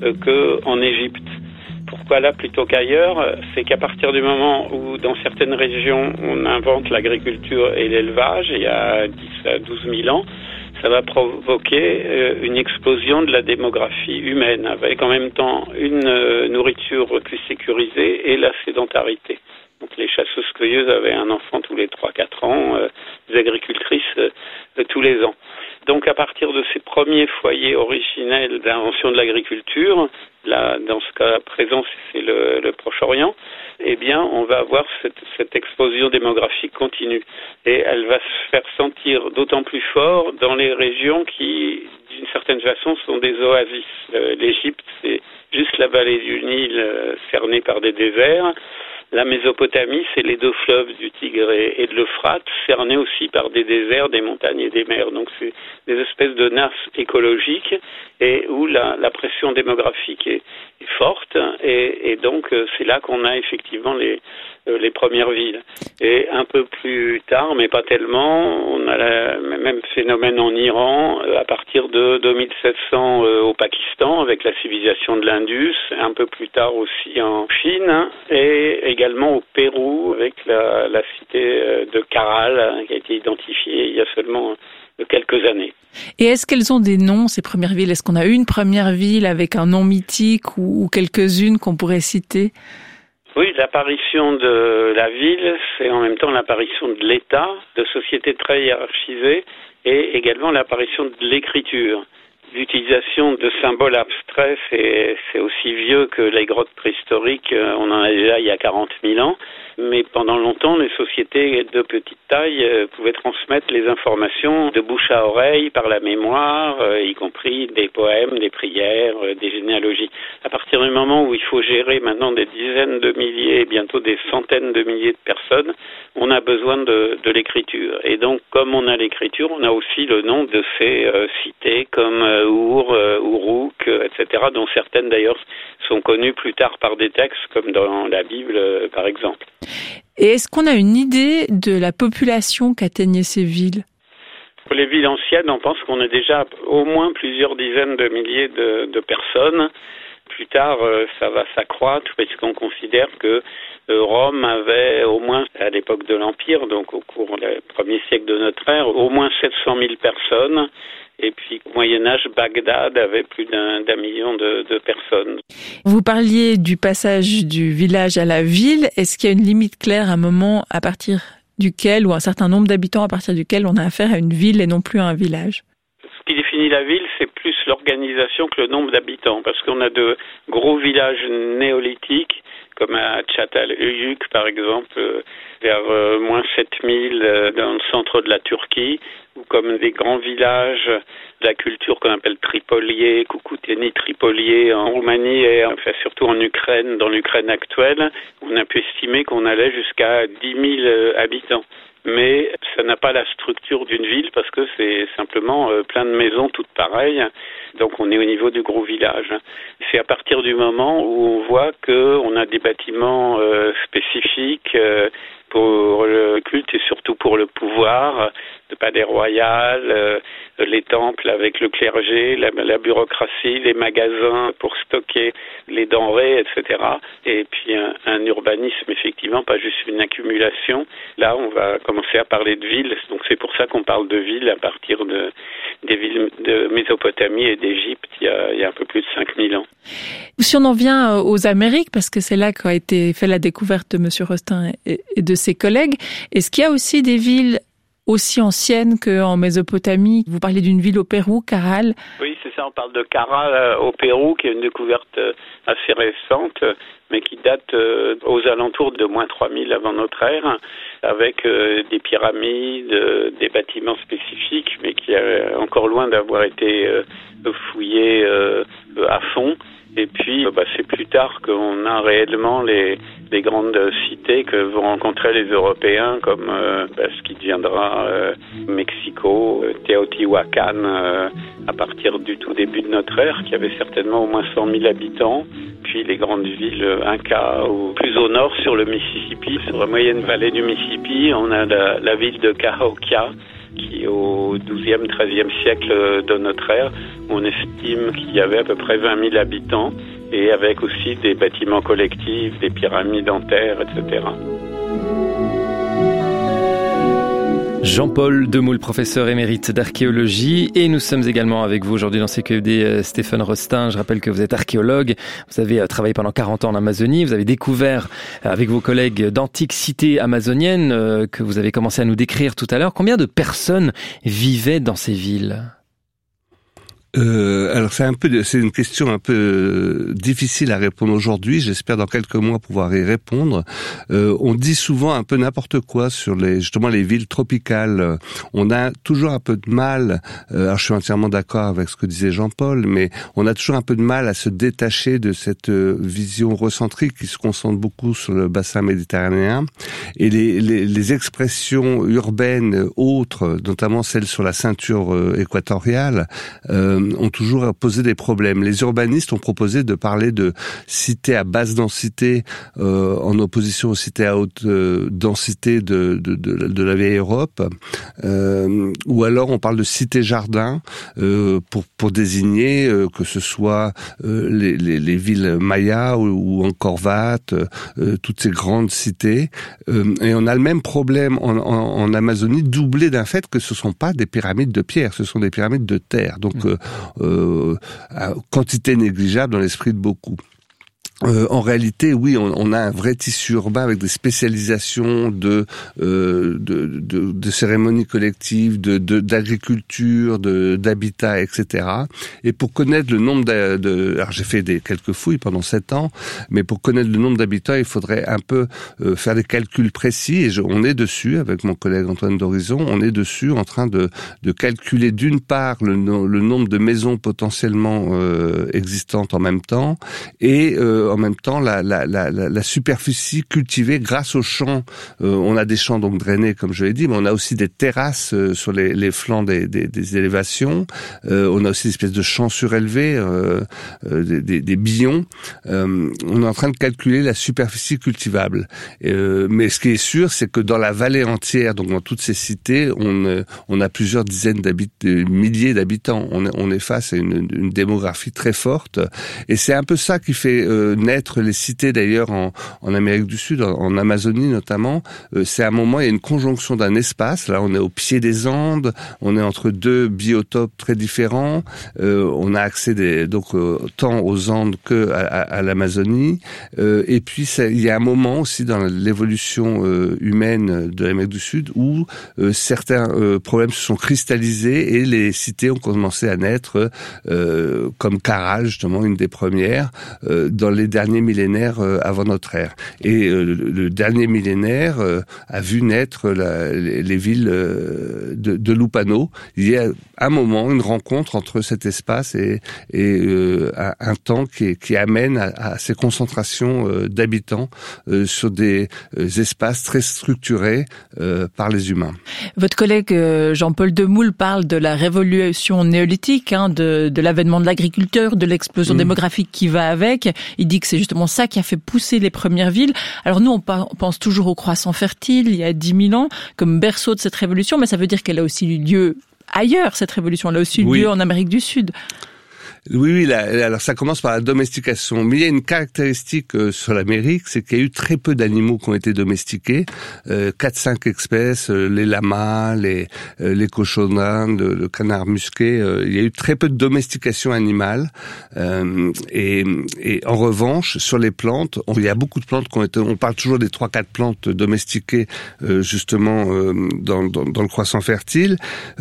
qu'en Égypte. Pourquoi là plutôt qu'ailleurs? C'est qu'à partir du moment où dans certaines régions on invente l'agriculture et l'élevage, il y a 10 à 12 000 ans, ça va provoquer une explosion de la démographie humaine, avec en même temps une nourriture plus sécurisée et la sédentarité. Donc les chasseuses-cueilleuses avaient un enfant tous les 3-4 ans, les agricultrices tous les ans. Donc à partir de ces premiers foyers originels d'invention de l'agriculture, là dans ce cas présent c'est le Proche-Orient, eh bien on va avoir cette explosion démographique continue. Et elle va se faire sentir d'autant plus fort dans les régions qui, d'une certaine façon, sont des oasis. L'Égypte, c'est juste la vallée du Nil cernée par des déserts. La Mésopotamie, c'est les deux fleuves du Tigre et de l'Euphrate, cernés aussi par des déserts, des montagnes et des mers. Donc c'est des espèces de nappes écologiques et où la pression démographique est forte et donc c'est là qu'on a effectivement les premières villes. Et un peu plus tard, mais pas tellement, on a le même phénomène en Iran, à partir de 2700 au Pakistan, avec la civilisation de l'Indus, un peu plus tard aussi en Chine, et également au Pérou, avec la cité de Caral, qui a été identifiée il y a seulement quelques années. Et est-ce qu'elles ont des noms, ces premières villes? Est-ce qu'on a une première ville avec un nom mythique ou quelques-unes qu'on pourrait citer? Oui, l'apparition de la ville, c'est en même temps l'apparition de l'État, de sociétés très hiérarchisées, et également l'apparition de l'écriture. L'utilisation de symboles abstraits, c'est aussi vieux que les grottes préhistoriques, on en a déjà il y a 40 000 ans, mais pendant longtemps, les sociétés de petite taille pouvaient transmettre les informations de bouche à oreille par la mémoire, y compris des poèmes, des prières, des généalogies. À partir du moment où il faut gérer maintenant des dizaines de milliers, bientôt des centaines de milliers de personnes, on a besoin de l'écriture. Et donc, comme on a l'écriture, on a aussi le nom de ces cités comme Our, Uruk, etc., dont certaines d'ailleurs sont connues plus tard par des textes, comme dans la Bible, par exemple. Et est-ce qu'on a une idée de la population qu'atteignaient ces villes? Pour les villes anciennes, on pense qu'on a déjà au moins plusieurs dizaines de milliers de personnes. Plus tard, ça va s'accroître, parce qu'on considère que Rome avait au moins, à l'époque de l'Empire, donc au cours du premier siècle de notre ère, au moins 700 000 personnes. Et puis, au Moyen-Âge, Bagdad avait plus d'un million de personnes. Vous parliez du passage du village à la ville. Est-ce qu'il y a une limite claire, un moment à partir duquel, ou un certain nombre d'habitants à partir duquel on a affaire à une ville et non plus à un village? Ce qui définit la ville, c'est plus l'organisation que le nombre d'habitants, parce qu'on a de gros villages néolithiques, comme à Çatalhöyük, par exemple, vers moins 7000 dans le centre de la Turquie, ou comme des grands villages de la culture qu'on appelle tripolier, Cucuteni tripolier en Roumanie et enfin, surtout en Ukraine, dans l'Ukraine actuelle, on a pu estimer qu'on allait jusqu'à 10 000 habitants. Mais ça n'a pas la structure d'une ville parce que c'est simplement plein de maisons toutes pareilles. Donc on est au niveau du gros village. C'est à partir du moment où on voit qu'on a des bâtiments spécifiques pour le culte et surtout pour le pouvoir, le palais royal, les temples avec le clergé, la bureaucratie, les magasins pour stocker les denrées, etc. Et puis un urbanisme, effectivement, pas juste une accumulation. Là, on va commencer à parler de villes. Donc c'est pour ça qu'on parle de villes à partir des villes de Mésopotamie et d'Égypte il y a un peu plus de 5000 ans. Si on en vient aux Amériques, parce que c'est là qu'a été fait la découverte de M. Rostin et de ses collègues, est-ce qu'il y a aussi des villes aussi anciennes qu'en Mésopotamie? Vous parlez d'une ville au Pérou, Caral. Oui, c'est ça, on parle de Caral au Pérou, qui est une découverte assez récente, mais qui date aux alentours de moins 3000 avant notre ère, avec des pyramides, des bâtiments spécifiques, mais qui est encore loin d'avoir été fouillés à fond. Et puis, c'est plus tard qu'on a réellement les des grandes cités que vont rencontrer les Européens, comme ce qui deviendra Mexico, Teotihuacan, à partir du tout début de notre ère, qui avait certainement au moins 100 000 habitants. Puis les grandes villes Inca, ou plus au nord sur le Mississippi, sur la moyenne vallée du Mississippi, on a la ville de Cahokia, qui au XIIe, XIIIe siècle de notre ère, on estime qu'il y avait à peu près 20 000 habitants, et avec aussi des bâtiments collectifs, des pyramides en terre, etc. Jean-Paul Demoule, professeur émérite d'archéologie, et nous sommes également avec vous aujourd'hui dans CQFD, Stéphane Rostin. Je rappelle que vous êtes archéologue, vous avez travaillé pendant 40 ans en Amazonie, vous avez découvert avec vos collègues d'antiques cités amazoniennes que vous avez commencé à nous décrire tout à l'heure. Combien de personnes vivaient dans ces villes ? Alors c'est une question un peu difficile à répondre aujourd'hui. J'espère dans quelques mois pouvoir y répondre. On dit souvent un peu n'importe quoi sur justement les villes tropicales. On a toujours un peu de mal. Alors je suis entièrement d'accord avec ce que disait Jean-Paul, mais on a toujours un peu de mal à se détacher de cette vision recentrique qui se concentre beaucoup sur le bassin méditerranéen. Et les expressions urbaines autres, notamment celles sur la ceinture équatoriale, ont toujours posé des problèmes. Les urbanistes ont proposé de parler de cités à basse densité en opposition aux cités à haute densité de la vieille Europe, ou alors on parle de cités-jardins pour désigner que ce soit les villes mayas ou Angkor Wat, toutes ces grandes cités. Et on a le même problème en Amazonie, doublé d'un fait que ce sont pas des pyramides de pierre, ce sont des pyramides de terre. Donc quantité négligeable dans l'esprit de beaucoup. En réalité, oui, on a un vrai tissu urbain avec des spécialisations de cérémonies collectives, d'agriculture, d'habitat, etc. Et pour connaître le nombre alors j'ai fait quelques fouilles pendant 7 ans, mais pour connaître le nombre d'habitants, il faudrait un peu faire des calculs précis. Et on est dessus avec mon collègue Antoine Dorizon, on est dessus en train de calculer d'une part le nombre de maisons potentiellement existantes en même temps, et en même temps la superficie cultivée grâce aux champs. On a des champs donc drainés comme je l'ai dit, mais on a aussi des terrasses sur les flancs des élévations. On a aussi des espèces de champs surélevés, des billons. On est en train de calculer la superficie cultivable. Mais ce qui est sûr, c'est que dans la vallée entière, donc dans toutes ces cités, on a plusieurs dizaines de milliers d'habitants. On est face à une démographie très forte, et c'est un peu ça qui fait naître les cités d'ailleurs en Amérique du Sud, en Amazonie notamment. C'est un moment, il y a une conjonction d'un espace. Là, on est au pied des Andes, on est entre deux biotopes très différents. On a accès donc tant aux Andes que à l'Amazonie. Et puis il y a un moment aussi dans l'évolution humaine de l'Amérique du Sud où certains problèmes se sont cristallisés et les cités ont commencé à naître, comme Caral justement, une des premières, dans les derniers millénaires avant notre ère. Et le dernier millénaire a vu naître les villes de Lupano. Il y a un moment, une rencontre entre cet espace et un temps qui amène à ces concentrations d'habitants sur des espaces très structurés par les humains. Votre collègue Jean-Paul Demoule parle de la révolution néolithique, de l'avènement de l'agriculture, de l'explosion démographique qui va avec. Il dit que c'est justement ça qui a fait pousser les premières villes. Alors nous, on pense toujours au croissant fertile, il y a 10 000 ans, comme berceau de cette révolution, mais ça veut dire qu'elle a aussi eu lieu ailleurs, cette révolution. Elle a aussi eu lieu en Amérique du Sud. Oui, alors ça commence par la domestication. Mais il y a une caractéristique sur l'Amérique, c'est qu'il y a eu très peu d'animaux qui ont été domestiqués. 4-5 espèces, les lamas, les cochons d'Inde, le canard musqué. Il y a eu très peu de domestication animale. Et en revanche, sur les plantes, il y a beaucoup de plantes qui ont été... On parle toujours des 3-4 plantes domestiquées, justement, dans le croissant fertile.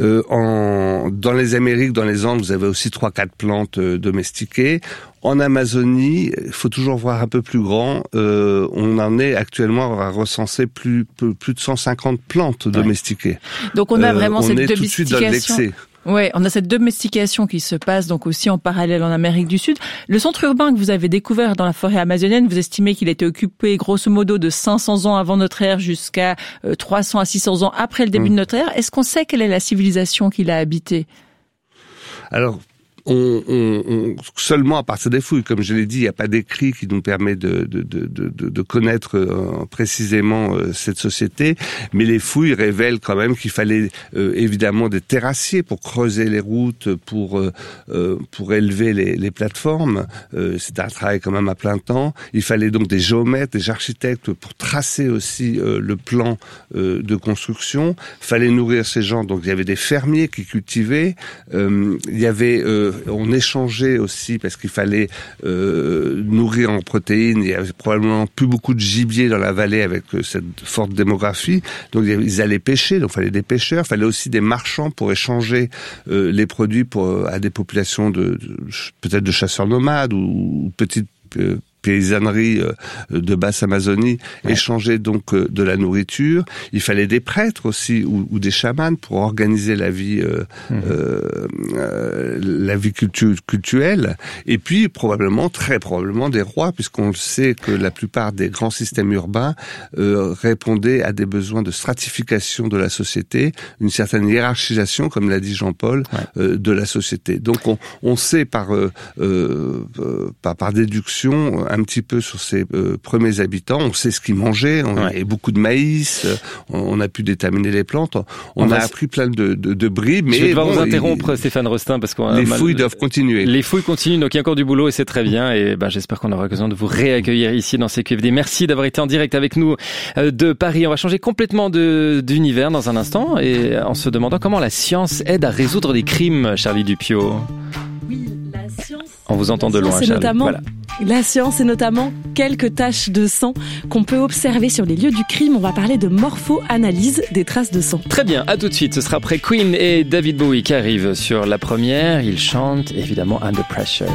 Dans les Amériques, dans les Andes, vous avez aussi 3-4 plantes domestiquées. En Amazonie, il faut toujours voir un peu plus grand. On en est actuellement à recenser plus de 150 plantes domestiquées. Donc on a vraiment cette domestication. Ouais, on a cette domestication qui se passe donc aussi en parallèle en Amérique du Sud. Le centre urbain que vous avez découvert dans la forêt amazonienne, vous estimez qu'il a été occupé grosso modo de 500 ans avant notre ère jusqu'à 300 à 600 ans après le début de notre ère. Est-ce qu'on sait quelle est la civilisation qu'il a habitée ? Alors, seulement à partir des fouilles, comme je l'ai dit, il n'y a pas d'écrit qui nous permet de connaître précisément cette société, mais les fouilles révèlent quand même qu'il fallait évidemment des terrassiers pour creuser les routes, pour élever les plateformes. C'était un travail quand même à plein temps. Il fallait donc des géomètres, des architectes pour tracer aussi le plan de construction. Il fallait nourrir ces gens, donc il y avait des fermiers qui cultivaient. Il y avait on échangeait aussi parce qu'il fallait nourrir en protéines. Il y avait probablement plus beaucoup de gibier dans la vallée avec cette forte démographie. Donc ils allaient pêcher, donc il fallait des pêcheurs. Il fallait aussi des marchands pour échanger les produits à des populations peut-être de chasseurs nomades ou petites paysannerie de basse Amazonie, échanger donc de la nourriture. Il fallait des prêtres aussi ou des chamans pour organiser la vie cultuelle. Et puis très probablement des rois, puisqu'on le sait que la plupart des grands systèmes urbains répondaient à des besoins de stratification de la société, une certaine hiérarchisation, comme l'a dit Jean-Paul, de la société. Donc on sait par déduction un petit peu sur ces premiers habitants. On sait ce qu'ils mangeaient. On avait beaucoup de maïs. On a pu déterminer les plantes. On a appris plein de bribes. Mais je vais devoir vous interrompre, Stéphane Rostin, parce qu'on les fouilles doivent continuer. Les fouilles continuent, donc il y a encore du boulot et c'est très bien. Et j'espère qu'on aura l'occasion de vous réaccueillir ici dans CQFD. Merci d'avoir été en direct avec nous de Paris. On va changer complètement d'univers dans un instant et en se demandant comment la science aide à résoudre des crimes, Charlie Dupiot. Oui, la science. On vous entend de loin, Charlie. La science et notamment quelques taches de sang qu'on peut observer sur les lieux du crime. On va parler de morpho-analyse des traces de sang. Très bien, à tout de suite. Ce sera après Queen et David Bowie qui arrivent sur la première. Ils chantent évidemment Under Pressure.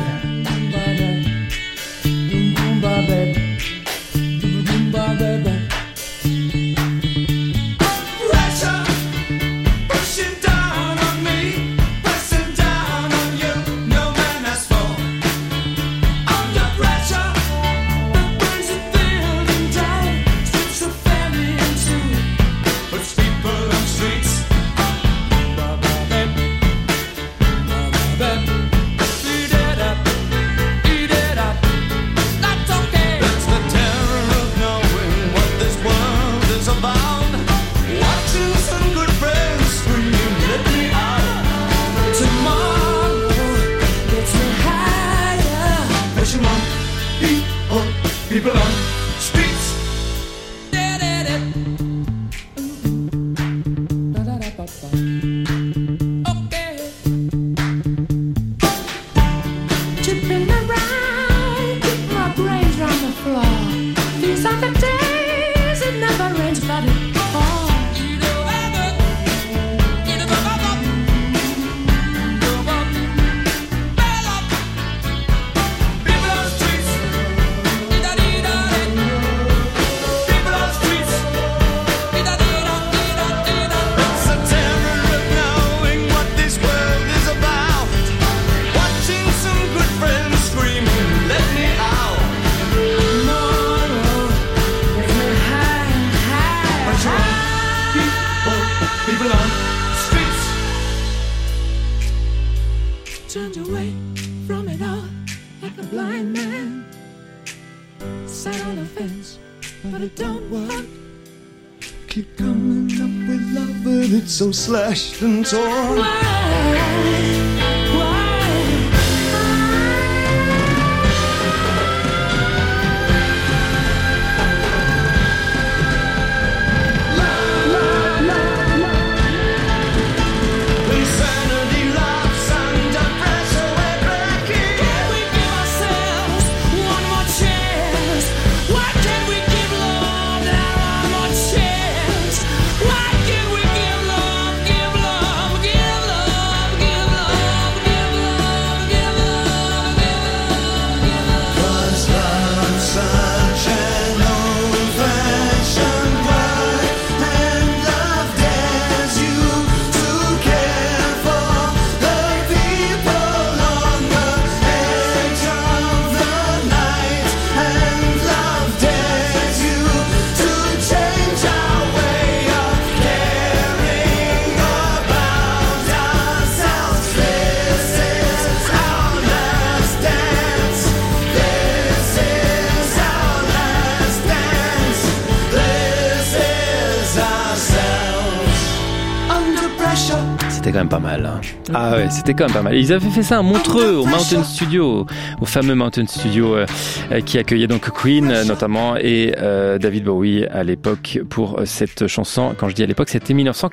So slashed and torn. Give love. c'était quand même pas mal. Hein. Ah ouais, c'était quand même pas mal. Ils avaient fait ça à Montreux, au Mountain Studio, au fameux Mountain Studio qui accueillait donc Queen notamment et David Bowie à l'époque pour cette chanson. Quand je dis à l'époque, c'était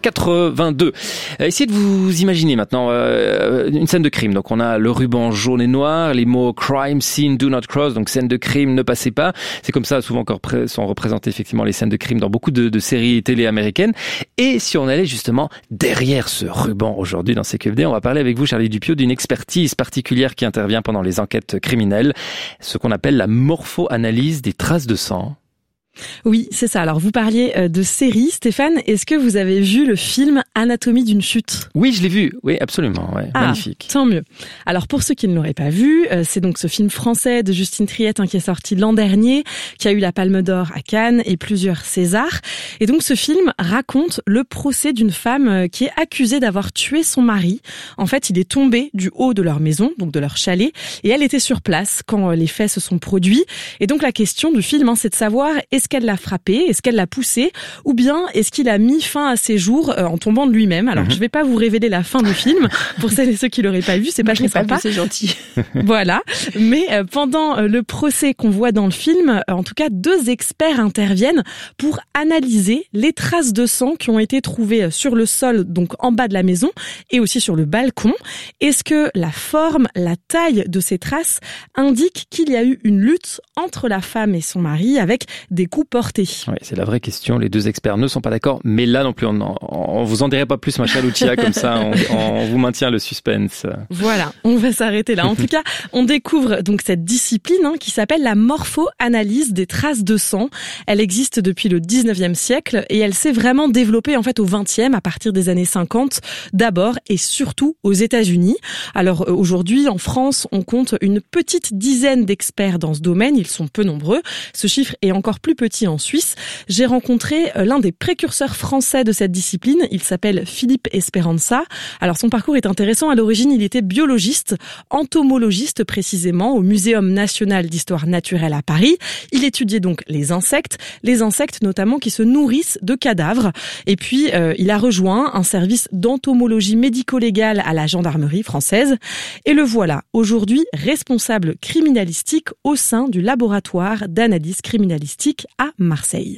1982. Essayez de vous imaginer maintenant une scène de crime. Donc on a le ruban jaune et noir, les mots crime scene do not cross, donc scène de crime ne passez pas. C'est comme ça souvent encore sont représentées effectivement les scènes de crime dans beaucoup de séries télé américaines. Et si on allait justement derrière ce ruban aujourd'hui dans CQFD, on va parler avec vous, Charlie Dupieux, d'une expertise particulière qui intervient pendant les enquêtes criminelles, ce qu'on appelle la morpho-analyse des traces de sang. Oui, c'est ça. Alors, vous parliez de série. Stéphane, est-ce que vous avez vu le film Anatomie d'une chute ? Oui, je l'ai vu. Oui, absolument. Ouais, magnifique. Tant mieux. Alors, pour ceux qui ne l'auraient pas vu, c'est donc ce film français de Justine Triet qui est sorti l'an dernier, qui a eu la Palme d'Or à Cannes et plusieurs Césars. Et donc, ce film raconte le procès d'une femme qui est accusée d'avoir tué son mari. En fait, il est tombé du haut de leur maison, donc de leur chalet, et elle était sur place quand les faits se sont produits. Et donc, la question du film, c'est de savoir est-ce qu'elle l'a frappé, est-ce qu'elle l'a poussé, ou bien est-ce qu'il a mis fin à ses jours en tombant de lui-même. Alors, je vais pas vous révéler la fin du film, pour celles et ceux qui l'auraient pas vu, c'est pas très sympa. C'est gentil. Voilà. Mais pendant le procès qu'on voit dans le film, en tout cas, 2 experts interviennent pour analyser les traces de sang qui ont été trouvées sur le sol, donc en bas de la maison, et aussi sur le balcon. Est-ce que la forme, la taille de ces traces indique qu'il y a eu une lutte entre la femme et son mari avec des coups portés? Oui, c'est la vraie question. Les 2 experts ne sont pas d'accord, mais là non plus, on vous en dirait pas plus, ma chère Lucia, comme ça, on vous maintient le suspense. Voilà, on va s'arrêter là. En tout cas, on découvre donc cette discipline qui s'appelle la morpho-analyse des traces de sang. Elle existe depuis le 19e siècle et elle s'est vraiment développée en fait au 20e, à partir des années 50, d'abord et surtout aux États-Unis. Alors aujourd'hui, en France, on compte une petite dizaine d'experts dans ce domaine. Ils sont peu nombreux. Ce chiffre est encore plus petit en Suisse. J'ai rencontré l'un des précurseurs français de cette discipline. Il s'appelle Philippe Esperanza. Alors son parcours est intéressant. À l'origine, il était biologiste, entomologiste précisément, au Muséum national d'histoire naturelle à Paris. Il étudiait donc les insectes notamment qui se nourrissent de cadavres. Et puis, il a rejoint un service d'entomologie médico-légale à la gendarmerie française. Et le voilà, aujourd'hui, responsable criminalistique au sein du laboratoire d'analyse criminalistique à Marseille.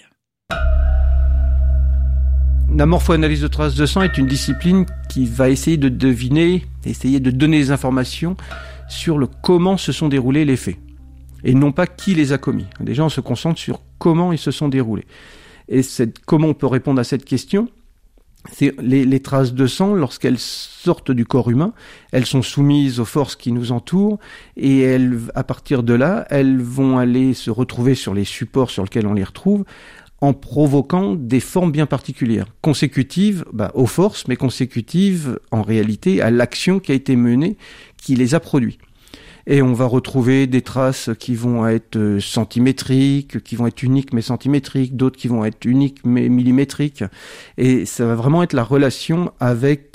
La morpho-analyse de traces de sang est une discipline qui va essayer de deviner, essayer de donner des informations sur le comment se sont déroulés les faits. Et non pas qui les a commis. Déjà, on se concentre sur comment ils se sont déroulés. Et comment on peut répondre à cette question ? C'est les traces de sang, lorsqu'elles sortent du corps humain, elles sont soumises aux forces qui nous entourent et à partir de là, elles vont aller se retrouver sur les supports sur lesquels on les retrouve en provoquant des formes bien particulières, consécutives aux forces, mais consécutives en réalité à l'action qui a été menée, qui les a produits. Et on va retrouver des traces qui vont être centimétriques, qui vont être uniques mais centimétriques, d'autres qui vont être uniques mais millimétriques. Et ça va vraiment être la relation avec,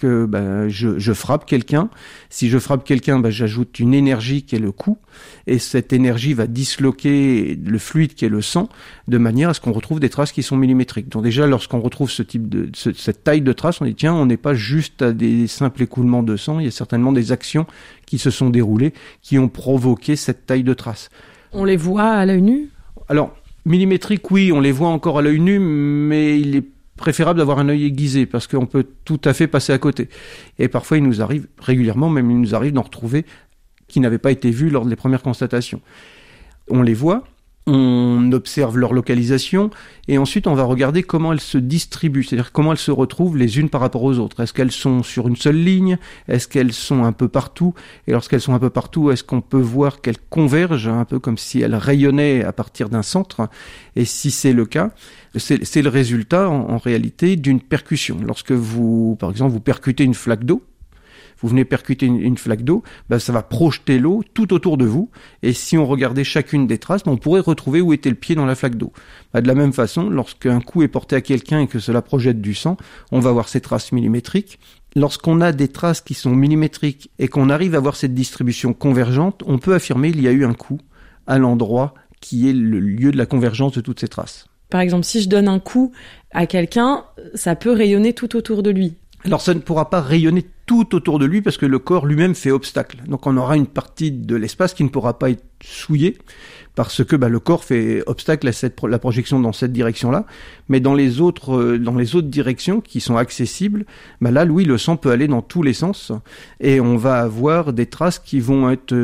je frappe quelqu'un. Si je frappe quelqu'un, j'ajoute une énergie qui est le coup. Et cette énergie va disloquer le fluide qui est le sang, de manière à ce qu'on retrouve des traces qui sont millimétriques. Donc déjà, lorsqu'on retrouve cette taille de traces, on dit tiens, on n'est pas juste à des simples écoulements de sang, il y a certainement des actions qui se sont déroulées, qui ont provoqué cette taille de traces. On les voit à l'œil nu ? Alors, millimétriques, oui, on les voit encore à l'œil nu, mais il est préférable d'avoir un œil aiguisé, parce qu'on peut tout à fait passer à côté. Et parfois, il nous arrive, régulièrement même, il nous arrive d'en retrouver qui n'avaient pas été vus lors des premières constatations. On les voit, on observe leur localisation, et ensuite on va regarder comment elles se distribuent, c'est-à-dire comment elles se retrouvent les unes par rapport aux autres. Est-ce qu'elles sont sur une seule ligne ? Est-ce qu'elles sont un peu partout ? Et lorsqu'elles sont un peu partout, est-ce qu'on peut voir qu'elles convergent, un peu comme si elles rayonnaient à partir d'un centre ? Et si c'est le cas, c'est le résultat en réalité d'une percussion. Lorsque vous, par exemple, vous percutez une flaque d'eau, vous venez percuter une flaque d'eau, ça va projeter l'eau tout autour de vous. Et si on regardait chacune des traces, on pourrait retrouver où était le pied dans la flaque d'eau. De la même façon, lorsqu'un coup est porté à quelqu'un et que cela projette du sang, on va voir ces traces millimétriques. Lorsqu'on a des traces qui sont millimétriques et qu'on arrive à voir cette distribution convergente, on peut affirmer qu'il y a eu un coup à l'endroit qui est le lieu de la convergence de toutes ces traces. Par exemple, si je donne un coup à quelqu'un, ça peut rayonner tout autour de lui. Alors ça ne pourra pas rayonner tout autour de lui parce que le corps lui-même fait obstacle. Donc on aura une partie de l'espace qui ne pourra pas être souillée parce que le corps fait obstacle à la projection dans cette direction-là. Mais dans les autres directions qui sont accessibles, là, oui, le sang peut aller dans tous les sens et on va avoir des traces qui vont être,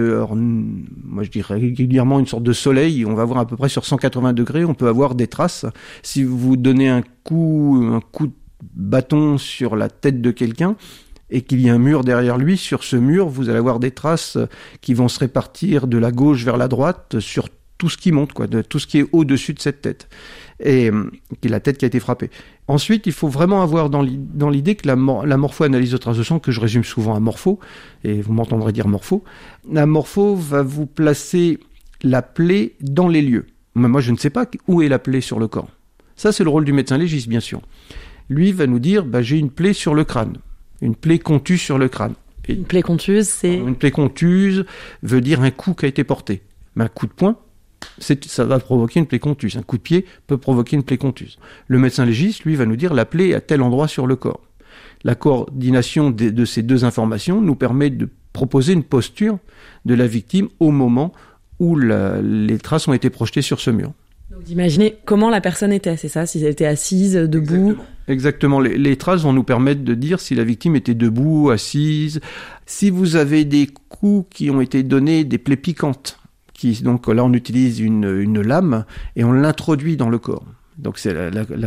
moi je dirais régulièrement une sorte de soleil. On va avoir à peu près sur 180 degrés, on peut avoir des traces. Si vous donnez un coup de bâton sur la tête de quelqu'un et qu'il y a un mur derrière lui, sur ce mur, vous allez avoir des traces qui vont se répartir de la gauche vers la droite sur tout ce qui monte, de tout ce qui est au-dessus de cette tête, et qui est la tête qui a été frappée. Ensuite, il faut vraiment avoir dans l'idée que la morpho-analyse de traces de sang, que je résume souvent à morpho, et vous m'entendrez dire morpho, la morpho va vous placer la plaie dans les lieux. Mais moi, je ne sais pas où est la plaie sur le corps. Ça, c'est le rôle du médecin légiste, bien sûr. Lui va nous dire, j'ai une plaie sur le crâne, une plaie contuse sur le crâne. Et une plaie contuse, c'est... Une plaie contuse veut dire un coup qui a été porté. Mais un coup de poing, ça va provoquer une plaie contuse. Un coup de pied peut provoquer une plaie contuse. Le médecin légiste, lui, va nous dire la plaie à tel endroit sur le corps. La coordination de ces deux informations nous permet de proposer une posture de la victime au moment où les traces ont été projetées sur ce mur. Donc d'imaginer comment la personne était, c'est ça, si elle était assise, debout. Exactement. Les traces vont nous permettre de dire si la victime était debout, assise. Si vous avez des coups qui ont été donnés, des plaies piquantes, donc là on utilise une lame et on l'introduit dans le corps. Donc c'est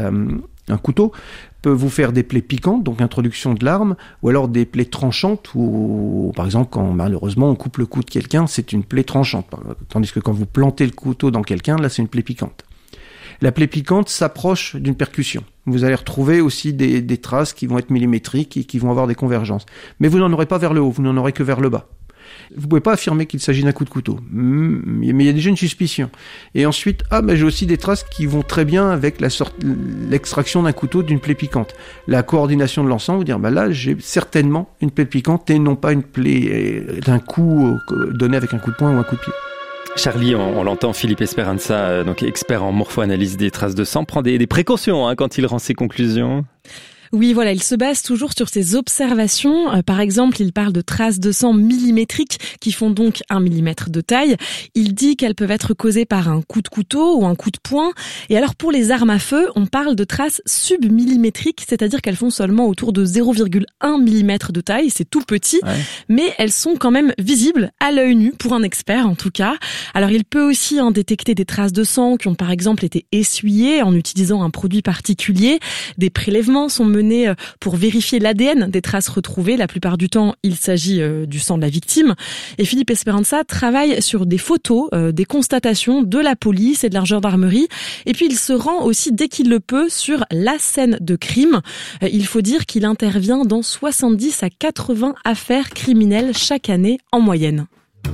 un couteau peut vous faire des plaies piquantes, donc introduction de l'arme, ou alors des plaies tranchantes, ou par exemple quand malheureusement on coupe le cou de quelqu'un, c'est une plaie tranchante. Tandis que quand vous plantez le couteau dans quelqu'un, là c'est une plaie piquante. La plaie piquante s'approche d'une percussion. Vous allez retrouver aussi des traces qui vont être millimétriques et qui vont avoir des convergences. Mais vous n'en aurez pas vers le haut, vous n'en aurez que vers le bas. Vous pouvez pas affirmer qu'il s'agit d'un coup de couteau, mais il y a déjà une suspicion. Et ensuite, j'ai aussi des traces qui vont très bien avec l'extraction d'un couteau d'une plaie piquante. La coordination de l'ensemble, vous dire, là, j'ai certainement une plaie piquante et non pas une plaie d'un coup donné avec un coup de poing ou un coup de pied. Charlie, on l'entend, Philippe Esperanza, donc expert en morpho-analyse des traces de sang, prend des précautions quand il rend ses conclusions. Oui, voilà, il se base toujours sur ses observations. Par exemple, il parle de traces de sang millimétriques qui font donc 1 millimètre de taille. Il dit qu'elles peuvent être causées par un coup de couteau ou un coup de poing. Et alors, pour les armes à feu, on parle de traces submillimétriques, c'est-à-dire qu'elles font seulement autour de 0,1 millimètre de taille. C'est tout petit, mais elles sont quand même visibles à l'œil nu, pour un expert en tout cas. Alors, il peut aussi détecter des traces de sang qui ont par exemple été essuyées en utilisant un produit particulier. Des prélèvements sont menés pour vérifier l'ADN des traces retrouvées. La plupart du temps, il s'agit du sang de la victime. Et Philippe Esperanza travaille sur des photos, des constatations de la police et de la gendarmerie. Et puis, il se rend aussi, dès qu'il le peut, sur la scène de crime. Il faut dire qu'il intervient dans 70 à 80 affaires criminelles chaque année en moyenne.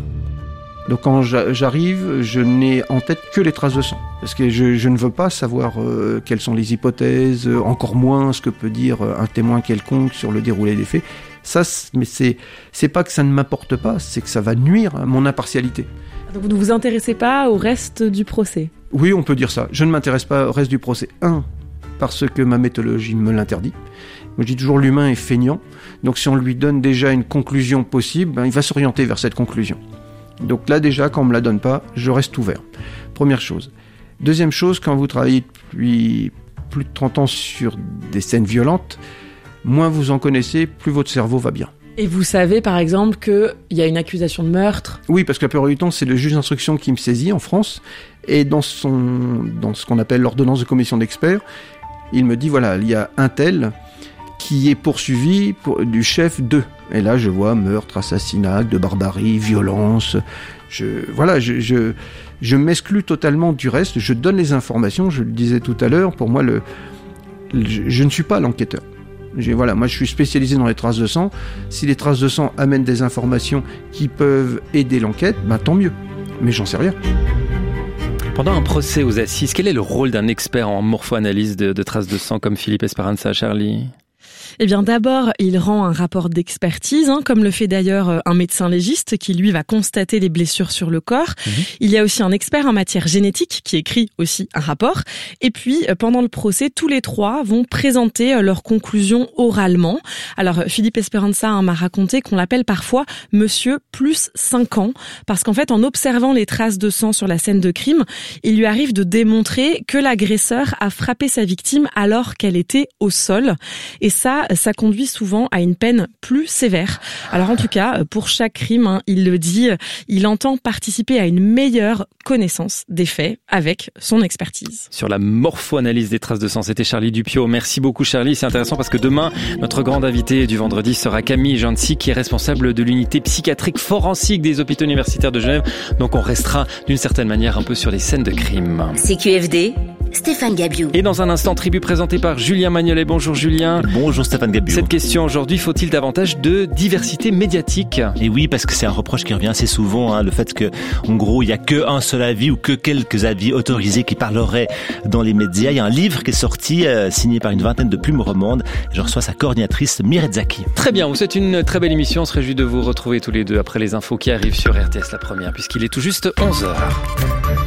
Donc quand j'arrive, je n'ai en tête que les traces de sang. Parce que je ne veux pas savoir quelles sont les hypothèses, encore moins ce que peut dire un témoin quelconque sur le déroulé des faits. Ça, mais c'est pas que ça ne m'apporte pas, c'est que ça va nuire à mon impartialité. Donc vous ne vous intéressez pas au reste du procès ? Oui, on peut dire ça. Je ne m'intéresse pas au reste du procès. Parce que ma méthodologie me l'interdit. Moi, je dis toujours l'humain est feignant. Donc si on lui donne déjà une conclusion possible, il va s'orienter vers cette conclusion. Donc là déjà, quand on ne me la donne pas, je reste ouvert. Première chose. Deuxième chose, quand vous travaillez depuis plus de 30 ans sur des scènes violentes, moins vous en connaissez, plus votre cerveau va bien. Et vous savez par exemple qu'il y a une accusation de meurtre ? Oui, parce que la plupart du temps, c'est le juge d'instruction qui me saisit en France. Et dans ce qu'on appelle l'ordonnance de commission d'experts, il me dit, voilà, il y a un tel qui est poursuivi du chef de. Et là, je vois meurtre, assassinat, de barbarie, violence. Je m'exclus totalement du reste. Je donne les informations. Je le disais tout à l'heure. Pour moi, je ne suis pas l'enquêteur. Moi, je suis spécialisé dans les traces de sang. Si les traces de sang amènent des informations qui peuvent aider l'enquête, tant mieux. Mais j'en sais rien. Pendant un procès aux assises, quel est le rôle d'un expert en morpho-analyse de traces de sang comme Philippe Esperanza, Charlie ? Eh bien, d'abord, il rend un rapport d'expertise, comme le fait d'ailleurs un médecin légiste qui, lui, va constater les blessures sur le corps. Il y a aussi un expert en matière génétique qui écrit aussi un rapport. Et puis, pendant le procès, tous les trois vont présenter leurs conclusions oralement. Alors, Philippe Esperanza m'a raconté qu'on l'appelle parfois Monsieur plus 5 ans, parce qu'en fait, en observant les traces de sang sur la scène de crime, il lui arrive de démontrer que l'agresseur a frappé sa victime alors qu'elle était au sol. Et ça conduit souvent à une peine plus sévère. Alors en tout cas, pour chaque crime, il le dit, il entend participer à une meilleure connaissance des faits avec son expertise. Sur la morpho-analyse des traces de sang, c'était Charlie Dupiot. Merci beaucoup Charlie, c'est intéressant parce que demain, notre grande invitée du vendredi sera Camille Jancy, qui est responsable de l'unité psychiatrique forensique des hôpitaux universitaires de Genève. Donc on restera d'une certaine manière un peu sur les scènes de crime. CQFD, Stéphane Gabiou. Et dans un instant, tribu présentée par Julien Magnolet. Bonjour Julien. Bonjour Stéphane Gabiou. Cette question aujourd'hui, faut-il davantage de diversité médiatique ? Et oui, parce que c'est un reproche qui revient assez souvent, le fait que, en gros, il y a qu'un seul avis ou que quelques avis autorisés qui parleraient dans les médias. Il y a un livre qui est sorti, signé par une vingtaine de plumes romandes. Je reçois sa coordinatrice Mireille Zaki. Très bien, vous souhaite une très belle émission. On se réjouit de vous retrouver tous les deux après les infos qui arrivent sur RTS La Première, puisqu'il est tout juste 11h.